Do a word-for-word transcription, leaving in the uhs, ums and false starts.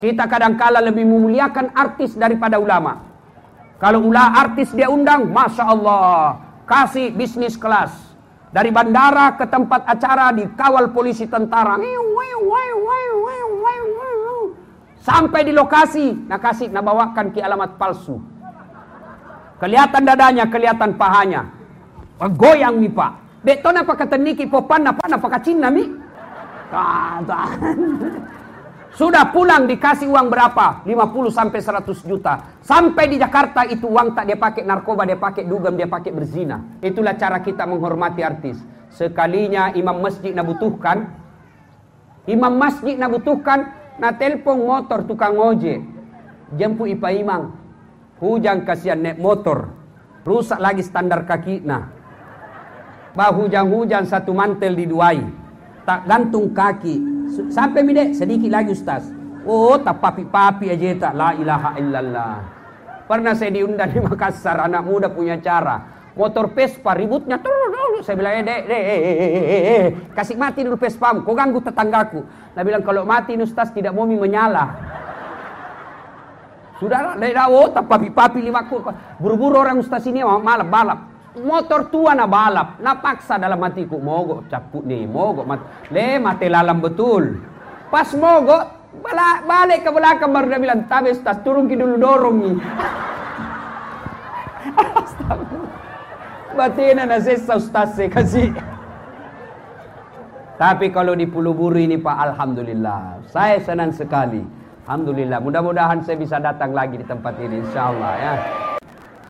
Kita kadangkala lebih memuliakan artis daripada ulama. Kalau ulah artis dia undang, Masya Allah, kasih bisnis kelas. Dari bandara ke tempat acara dikawal polisi tentara. Sampai di lokasi, nak kasih, nak bawakan ke alamat palsu. Kelihatan dadanya, kelihatan pahanya. Goyang mi pak. Beton apa kata niki popan apa apa kacin nami? Sudah pulang dikasih uang berapa? lima puluh sampai seratus juta. Sampai di Jakarta itu uang tak dia pakai narkoba, dia pakai dugem, dia pakai berzina. Itulah cara kita menghormati artis. Sekalinya imam masjid nak butuhkan, imam masjid nak butuhkan, nak telpon motor tukang ojek. Jemput ipa imam. Hujan kasihan naik motor. Rusak lagi standar kaki. Nah. Bah hujan-hujan satu mantel diduai. Tak gantung kaki. Sampai midek sedikit lagi ustaz. Oh tak papi-papi aja tak. La ilaha illallah. Pernah saya diundang di Makassar, anak muda punya cara. Motor Vespa ributnya. Saya bilang, dek, dek, eh, kasih mati dulu Vespamu. Kau ganggu tetanggaku. Dia bilang kalau mati ustaz tidak mau menyala. Sudah lah, oh tak papi-papi lima ku. Buru-buru orang ustaz ini malam balap. Motor tua na balap, napaksa dalam hatiku, mogok caput nih, mogok mat, le mati lalam betul. Pas mogok, bala, balik ke belakang baru dia bilang, tabe ustaz, turun ki dulu dorong nih. Batina na sesa ustaz saya kasih. Tapi kalau di Pulau Buru ini Pak, alhamdulillah, saya senang sekali. Alhamdulillah, mudah-mudahan saya bisa datang lagi di tempat ini, insyaallah ya.